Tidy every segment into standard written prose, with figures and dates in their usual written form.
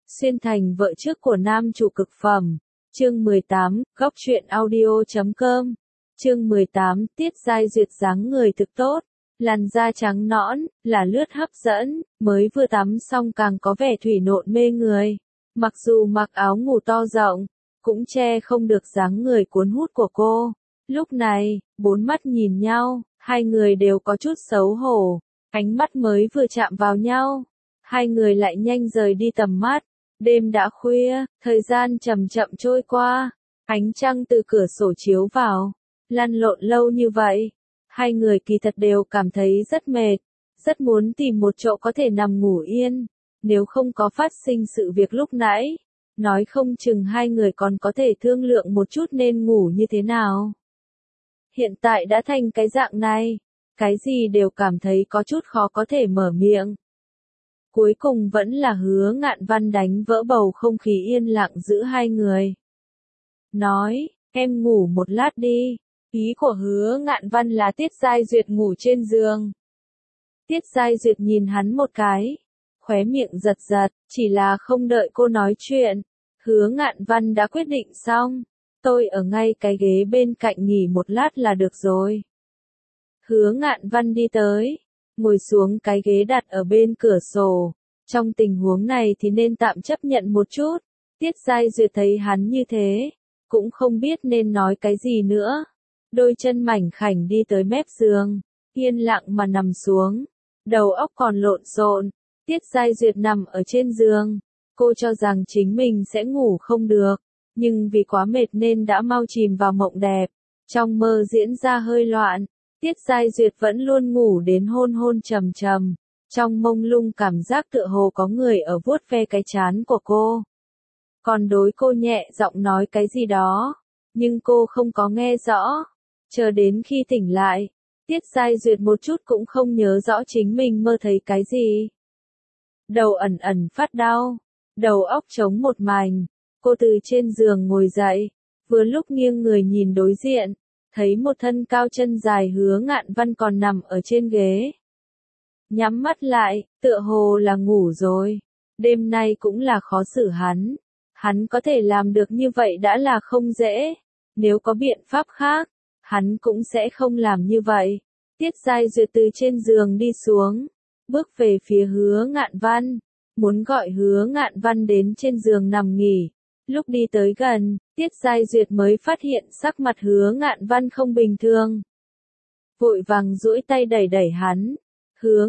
Xuyên thành vợ trước của nam chủ cực phẩm. Chương 18, góc truyện audio.com. Chương 18, Tiết Giai Duyệt dáng người thực tốt, làn da trắng nõn, là lướt hấp dẫn, mới vừa tắm xong càng có vẻ thủy nộn mê người. Mặc dù mặc áo ngủ to rộng, cũng che không được dáng người cuốn hút của cô. Lúc này, bốn mắt nhìn nhau, hai người đều có chút xấu hổ, ánh mắt mới vừa chạm vào nhau, hai người lại nhanh rời đi tầm mắt. Đêm đã khuya, thời gian chậm chậm trôi qua, ánh trăng từ cửa sổ chiếu vào, lăn lộn lâu như vậy, hai người kỳ thật đều cảm thấy rất mệt, rất muốn tìm một chỗ có thể nằm ngủ yên, nếu không có phát sinh sự việc lúc nãy, nói không chừng hai người còn có thể thương lượng một chút nên ngủ như thế nào. Hiện tại đã thành cái dạng này, cái gì đều cảm thấy có chút khó có thể mở miệng. Cuối cùng vẫn là Hứa Ngạn Văn đánh vỡ bầu không khí yên lặng giữa hai người. Nói, em ngủ một lát đi. Ý của Hứa Ngạn Văn là Tiết Giai Duyệt ngủ trên giường. Tiết Giai Duyệt nhìn hắn một cái, khóe miệng giật giật, chỉ là không đợi cô nói chuyện. Hứa Ngạn Văn đã quyết định xong, tôi ở ngay cái ghế bên cạnh nghỉ một lát là được rồi. Hứa Ngạn Văn đi tới, ngồi xuống cái ghế đặt ở bên cửa sổ. Trong tình huống này thì nên tạm chấp nhận một chút. Tiết Giai Duyệt thấy hắn như thế, cũng không biết nên nói cái gì nữa. Đôi chân mảnh khảnh đi tới mép giường, yên lặng mà nằm xuống, đầu óc còn lộn xộn. Tiết Giai Duyệt nằm ở trên giường, cô cho rằng chính mình sẽ ngủ không được, nhưng vì quá mệt nên đã mau chìm vào mộng đẹp. Trong mơ diễn ra hơi loạn, Tiết Giai Duyệt vẫn luôn ngủ đến hôn hôn trầm trầm, trong mông lung cảm giác tựa hồ có người ở vuốt ve cái trán của cô. Còn đối cô nhẹ giọng nói cái gì đó, nhưng cô không có nghe rõ. Chờ đến khi tỉnh lại, Tiết Giai Duyệt một chút cũng không nhớ rõ chính mình mơ thấy cái gì. Đầu ẩn ẩn phát đau, đầu óc trống một mảnh, cô từ trên giường ngồi dậy, vừa lúc nghiêng người nhìn đối diện, thấy một thân cao chân dài Hứa Ngạn Văn còn nằm ở trên ghế. Nhắm mắt lại, tựa hồ là ngủ rồi. Đêm nay cũng là khó xử hắn. Hắn có thể làm được như vậy đã là không dễ. Nếu có biện pháp khác, hắn cũng sẽ không làm như vậy. Tiết Giai Duyệt từ trên giường đi xuống, bước về phía Hứa Ngạn Văn, muốn gọi Hứa Ngạn Văn đến trên giường nằm nghỉ. Lúc đi tới gần, Tiết Giai Duyệt mới phát hiện sắc mặt Hứa Ngạn Văn không bình thường. Vội vàng duỗi tay đẩy đẩy hắn. Hứa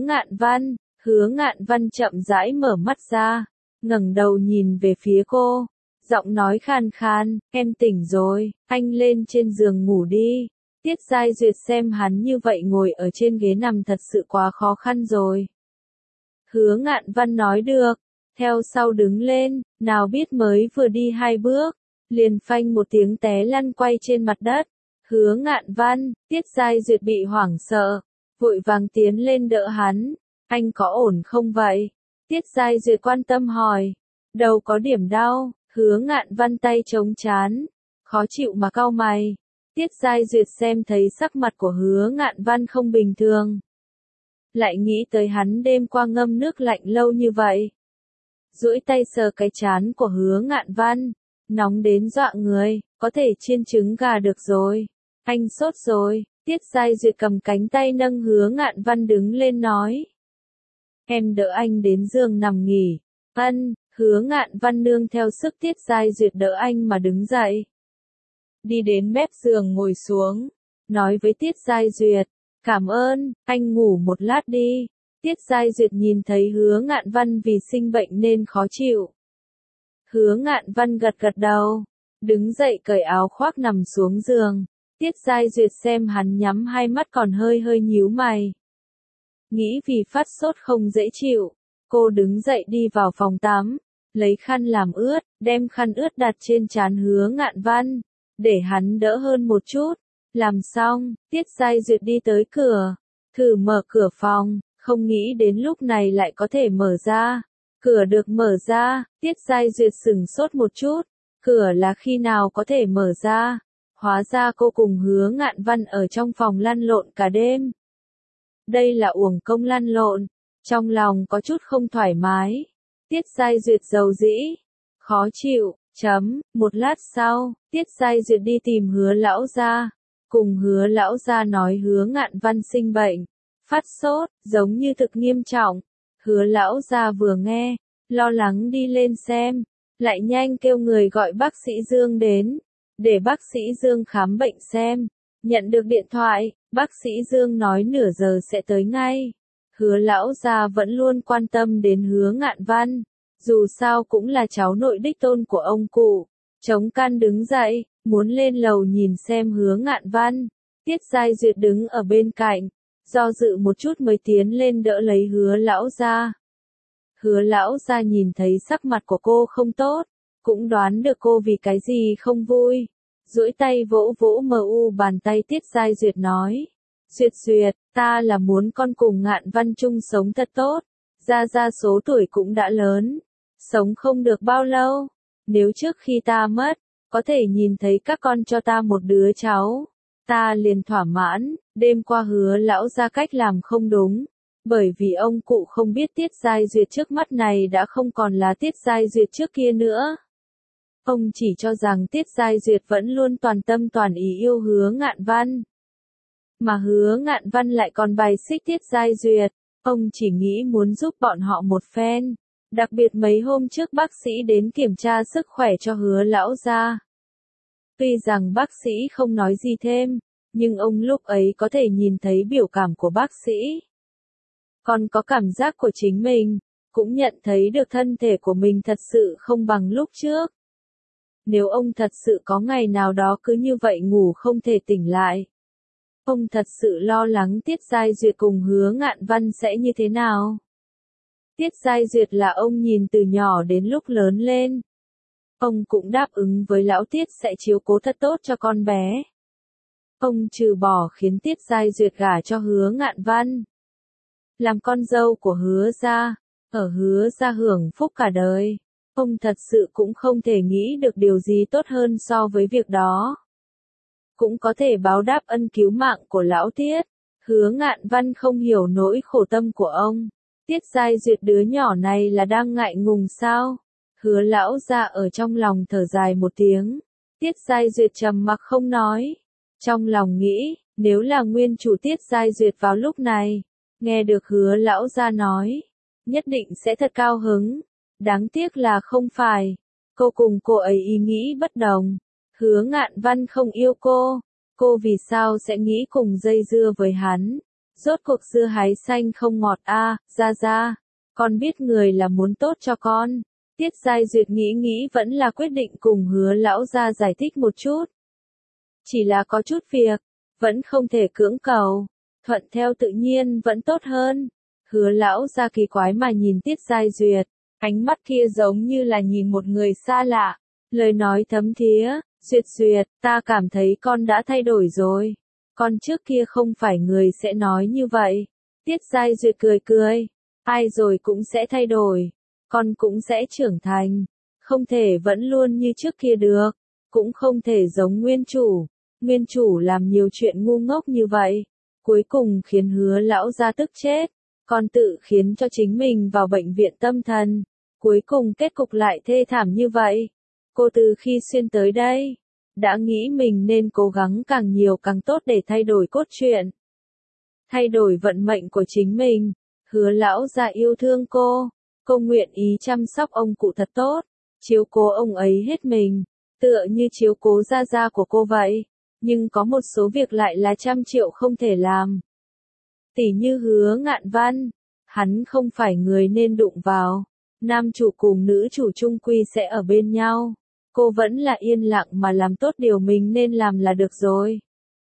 Ngạn Văn chậm rãi mở mắt ra, ngẩng đầu nhìn về phía cô, giọng nói khan khan, em tỉnh rồi, anh lên trên giường ngủ đi. Tiết Giai Duyệt xem hắn như vậy ngồi ở trên ghế nằm thật sự quá khó khăn rồi. Hứa Ngạn Văn nói được, theo sau đứng lên, nào biết mới vừa đi 2 bước, liền phanh một tiếng té lăn quay trên mặt đất. Hứa Ngạn Văn, Tiết Giai Duyệt bị hoảng sợ, vội vàng tiến lên đỡ hắn. Anh có ổn không vậy? Tiết Giai Duyệt quan tâm hỏi. Đầu có điểm đau. Hứa Ngạn Văn tay chống trán, khó chịu mà cau mày. Tiết Giai Duyệt xem thấy sắc mặt của Hứa Ngạn Văn không bình thường, lại nghĩ tới hắn đêm qua ngâm nước lạnh lâu như vậy. Duỗi tay sờ cái trán của Hứa Ngạn Văn, nóng đến dọa người, có thể chiên trứng gà được rồi. Anh sốt rồi. Tiết Giai Duyệt cầm cánh tay nâng Hứa Ngạn Văn đứng lên nói. Em đỡ anh đến giường nằm nghỉ. Hứa Ngạn Văn nương theo sức Tiết Giai Duyệt đỡ anh mà đứng dậy. Đi đến mép giường ngồi xuống, nói với Tiết Giai Duyệt, cảm ơn, anh ngủ một lát đi. Tiết Giai Duyệt nhìn thấy Hứa Ngạn Văn vì sinh bệnh nên khó chịu. Hứa Ngạn Văn gật gật đầu, đứng dậy cởi áo khoác nằm xuống giường. Tiết Giai Duyệt xem hắn nhắm hai mắt còn hơi hơi nhíu mày. Nghĩ vì phát sốt không dễ chịu, cô đứng dậy đi vào phòng tắm, lấy khăn làm ướt, đem khăn ướt đặt trên trán Hứa Ngạn Văn, để hắn đỡ hơn một chút. Làm xong, Tiết Giai Duyệt đi tới cửa, thử mở cửa phòng, không nghĩ đến lúc này lại có thể mở ra. Cửa được mở ra, Tiết Giai Duyệt sửng sốt một chút, cửa là khi nào có thể mở ra? Hóa ra cô cùng Hứa Ngạn Văn ở trong phòng lăn lộn cả đêm. Đây là uổng công lăn lộn, trong lòng có chút không thoải mái. Tiết Giai Duyệt dầu dĩ, khó chịu, một lát sau, Tiết Giai Duyệt đi tìm Hứa lão gia, cùng Hứa lão gia nói Hứa Ngạn Văn sinh bệnh, phát sốt, giống như thực nghiêm trọng. Hứa lão gia vừa nghe, lo lắng đi lên xem, lại nhanh kêu người gọi bác sĩ Dương đến, để bác sĩ Dương khám bệnh xem. Nhận được điện thoại, bác sĩ Dương nói nửa giờ sẽ tới ngay. Hứa lão gia vẫn luôn quan tâm đến Hứa Ngạn Văn, dù sao cũng là cháu nội đích tôn của ông cụ. Chống can đứng dậy, muốn lên lầu nhìn xem Hứa Ngạn Văn. Tiết Giai Duyệt đứng ở bên cạnh, do dự một chút mới tiến lên đỡ lấy Hứa lão gia. Hứa lão gia nhìn thấy sắc mặt của cô không tốt, cũng đoán được cô vì cái gì không vui. Duỗi tay vỗ vỗ bàn tay Tiết Giai Duyệt nói. Duyệt Duyệt, ta là muốn con cùng Ngạn Văn chung sống thật tốt. Gia số tuổi cũng đã lớn, sống không được bao lâu. Nếu trước khi ta mất, có thể nhìn thấy các con cho ta một đứa cháu, ta liền thỏa mãn. Đêm qua Hứa lão gia cách làm không đúng, bởi vì ông cụ không biết Tiết Giai Duyệt trước mắt này đã không còn là Tiết Giai Duyệt trước kia nữa. Ông chỉ cho rằng Tiết Giai Duyệt vẫn luôn toàn tâm toàn ý yêu Hứa Ngạn Văn. Mà Hứa Ngạn Văn lại còn bài xích Tiết Giai Duyệt. Ông chỉ nghĩ muốn giúp bọn họ một phen. Đặc biệt mấy hôm trước bác sĩ đến kiểm tra sức khỏe cho Hứa lão gia. Tuy rằng bác sĩ không nói gì thêm, nhưng ông lúc ấy có thể nhìn thấy biểu cảm của bác sĩ. Còn có cảm giác của chính mình, cũng nhận thấy được thân thể của mình thật sự không bằng lúc trước. Nếu ông thật sự có ngày nào đó cứ như vậy ngủ không thể tỉnh lại, ông thật sự lo lắng Tiết Giai Duyệt cùng Hứa Ngạn Văn sẽ như thế nào. Tiết Giai Duyệt là ông nhìn từ nhỏ đến lúc lớn lên. Ông cũng đáp ứng với lão Tiết sẽ chiếu cố thật tốt cho con bé. Ông trừ bỏ khiến Tiết Giai Duyệt gả cho Hứa Ngạn Văn, làm con dâu của Hứa gia, ở Hứa gia hưởng phúc cả đời. Ông thật sự cũng không thể nghĩ được điều gì tốt hơn so với việc đó. Cũng có thể báo đáp ân cứu mạng của lão Tiết. Hứa Ngạn Văn không hiểu nỗi khổ tâm của ông. Tiết Giai Duyệt đứa nhỏ này là đang ngại ngùng sao? Hứa lão gia ở trong lòng thở dài một tiếng. Tiết Giai Duyệt trầm mặc không nói. Trong lòng nghĩ, nếu là nguyên chủ Tiết Giai Duyệt vào lúc này, nghe được Hứa lão gia nói, nhất định sẽ thật cao hứng. Đáng tiếc là không phải. Cô cùng cô ấy ý nghĩ bất đồng. Hứa Ngạn Văn không yêu cô vì sao sẽ nghĩ cùng dây dưa với hắn? Rốt cuộc dưa hái xanh không ngọt a, Gia, con biết người là muốn tốt cho con. Tiết Giai Duyệt nghĩ vẫn là quyết định cùng Hứa lão gia giải thích một chút. Chỉ là có chút việc, vẫn không thể cưỡng cầu, thuận theo tự nhiên vẫn tốt hơn. Hứa lão gia kỳ quái mà nhìn Tiết Giai Duyệt, ánh mắt kia giống như là nhìn một người xa lạ, lời nói thấm thía. Duyệt, ta cảm thấy con đã thay đổi rồi. Con trước kia không phải người sẽ nói như vậy. Tiết Giai Duyệt cười. Ai rồi cũng sẽ thay đổi. Con cũng sẽ trưởng thành. Không thể vẫn luôn như trước kia được. Cũng không thể giống nguyên chủ. Nguyên chủ làm nhiều chuyện ngu ngốc như vậy. Cuối cùng khiến Hứa lão gia tức chết. Còn tự khiến cho chính mình vào bệnh viện tâm thần. Cuối cùng kết cục lại thê thảm như vậy. Cô từ khi xuyên tới đây, đã nghĩ mình nên cố gắng càng nhiều càng tốt để thay đổi cốt truyện. Thay đổi vận mệnh của chính mình. Hứa lão gia yêu thương cô nguyện ý chăm sóc ông cụ thật tốt, chiếu cố ông ấy hết mình, tựa như chiếu cố gia của cô vậy. Nhưng có một số việc lại là 100.000.000 không thể làm. Tỉ như Hứa Ngạn Văn, hắn không phải người nên đụng vào. Nam chủ cùng nữ chủ chung quy sẽ ở bên nhau. Cô vẫn là yên lặng mà làm tốt điều mình nên làm là được rồi.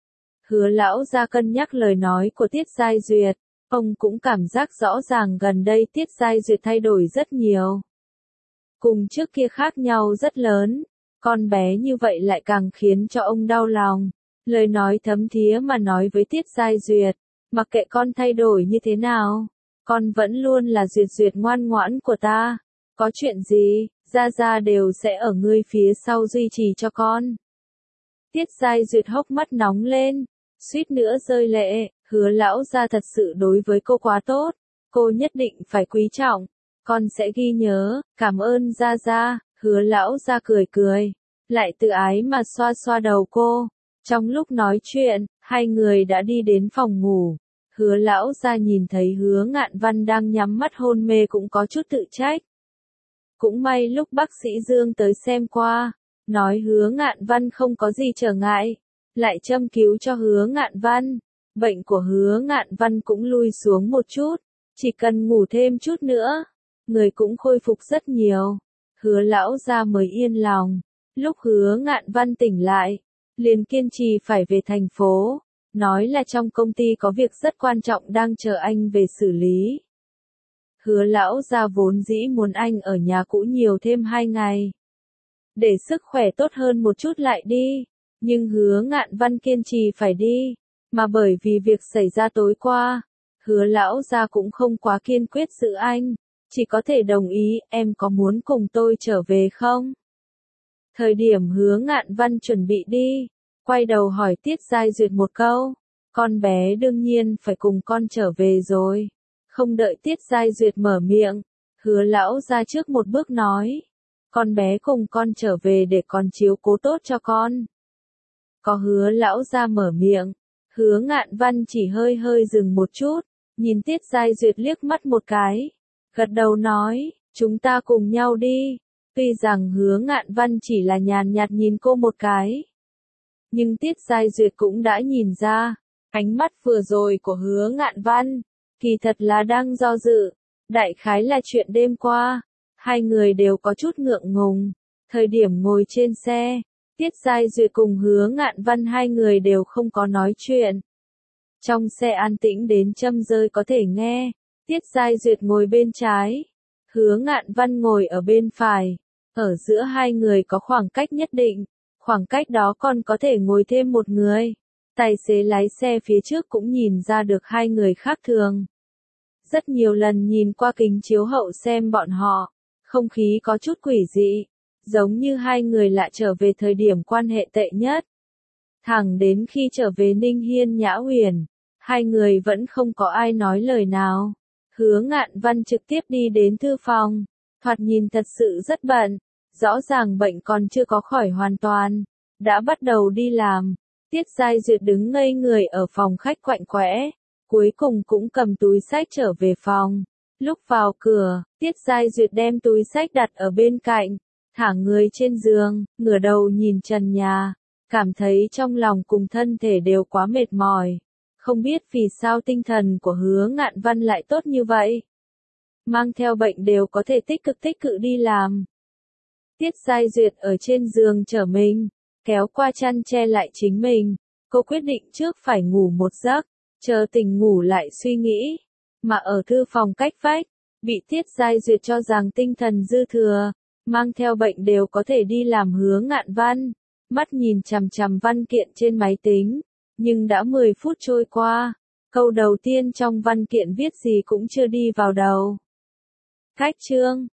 Hứa lão gia cân nhắc lời nói của Tiết Giai Duyệt. Ông cũng cảm giác rõ ràng gần đây Tiết Giai Duyệt thay đổi rất nhiều. Cùng trước kia khác nhau rất lớn. Con bé như vậy lại càng khiến cho ông đau lòng. Lời nói thấm thía mà nói với Tiết Giai Duyệt. Mặc kệ con thay đổi như thế nào, con vẫn luôn là Duyệt ngoan ngoãn của ta. Có chuyện gì, Gia đều sẽ ở ngươi phía sau duy trì cho con. Tiết Giai Duyệt hốc mắt nóng lên, suýt nữa rơi lệ. Hứa lão gia thật sự đối với cô quá tốt, cô nhất định phải quý trọng. con sẽ ghi nhớ, cảm ơn Gia Gia, Hứa lão gia cười cười, lại tự ái mà xoa xoa đầu cô. Trong lúc nói chuyện, hai người đã đi đến phòng ngủ. Hứa lão gia nhìn thấy Hứa Ngạn Văn đang nhắm mắt hôn mê cũng có chút tự trách. Cũng may lúc bác sĩ Dương tới xem qua, nói Hứa Ngạn Văn không có gì trở ngại, lại châm cứu cho Hứa Ngạn Văn. Bệnh của Hứa Ngạn Văn cũng lui xuống một chút, chỉ cần ngủ thêm chút nữa, người cũng khôi phục rất nhiều. Hứa lão gia mới yên lòng. Lúc Hứa Ngạn Văn tỉnh lại, liền kiên trì phải về thành phố, nói là trong công ty có việc rất quan trọng đang chờ anh về xử lý. Hứa lão gia vốn dĩ muốn anh ở nhà cũ nhiều thêm 2 ngày, để sức khỏe tốt hơn một chút lại đi, nhưng Hứa Ngạn Văn kiên trì phải đi, mà bởi vì việc xảy ra tối qua, Hứa lão gia cũng không quá kiên quyết giữ anh, chỉ có thể đồng ý, em có muốn cùng tôi trở về không? Thời điểm Hứa Ngạn Văn chuẩn bị đi, quay đầu hỏi Tiết Giai Duyệt một câu, con bé đương nhiên phải cùng con trở về rồi. Không đợi Tiết Giai Duyệt mở miệng, Hứa lão ra trước một bước nói, con bé cùng con trở về để con chiếu cố tốt cho con. Có Hứa lão ra mở miệng, Hứa Ngạn Văn chỉ hơi hơi dừng một chút, nhìn Tiết Giai Duyệt liếc mắt một cái, gật đầu nói, chúng ta cùng nhau đi. Tuy rằng Hứa Ngạn Văn chỉ là nhàn nhạt nhìn cô một cái, nhưng Tiết Giai Duyệt cũng đã nhìn ra, ánh mắt vừa rồi của Hứa Ngạn Văn, kỳ thật là đang do dự, đại khái là chuyện đêm qua, hai người đều có chút ngượng ngùng. Thời điểm ngồi trên xe, Tiết Giai Duyệt cùng Hứa Ngạn Văn hai người đều không có nói chuyện. Trong xe an tĩnh đến châm rơi có thể nghe, Tiết Giai Duyệt ngồi bên trái, Hứa Ngạn Văn ngồi ở bên phải. Ở giữa hai người có khoảng cách nhất định, khoảng cách đó còn có thể ngồi thêm một người. Tài xế lái xe phía trước cũng nhìn ra được hai người khác thường. Rất nhiều lần nhìn qua kính chiếu hậu xem bọn họ, không khí có chút quỷ dị, giống như hai người lại trở về thời điểm quan hệ tệ nhất. Thẳng đến khi trở về Ninh Hiên Nhã Huyền, hai người vẫn không có ai nói lời nào. Hứa Ngạn Văn trực tiếp đi đến thư phòng, thoạt nhìn thật sự rất bận. Rõ ràng bệnh còn chưa có khỏi hoàn toàn, đã bắt đầu đi làm. Tiết Giai Duyệt đứng ngây người ở phòng khách quạnh quẽ, cuối cùng cũng cầm túi xách trở về phòng. Lúc vào cửa, Tiết Giai Duyệt đem túi xách đặt ở bên cạnh, thả người trên giường, ngửa đầu nhìn trần nhà, cảm thấy trong lòng cùng thân thể đều quá mệt mỏi. Không biết vì sao tinh thần của Hứa Ngạn Văn lại tốt như vậy. Mang theo bệnh đều có thể tích cực đi làm. Tiết Giai Duyệt ở trên giường chở mình, kéo qua chăn che lại chính mình. Cô quyết định trước phải ngủ một giấc, chờ tỉnh ngủ lại suy nghĩ. Mà ở thư phòng cách vách, bị Tiết Giai Duyệt cho rằng tinh thần dư thừa, mang theo bệnh đều có thể đi làm Hứa Ngạn Văn. Mắt nhìn chằm chằm văn kiện trên máy tính, nhưng đã 10 phút trôi qua, câu đầu tiên trong văn kiện viết gì cũng chưa đi vào đầu. Cách chương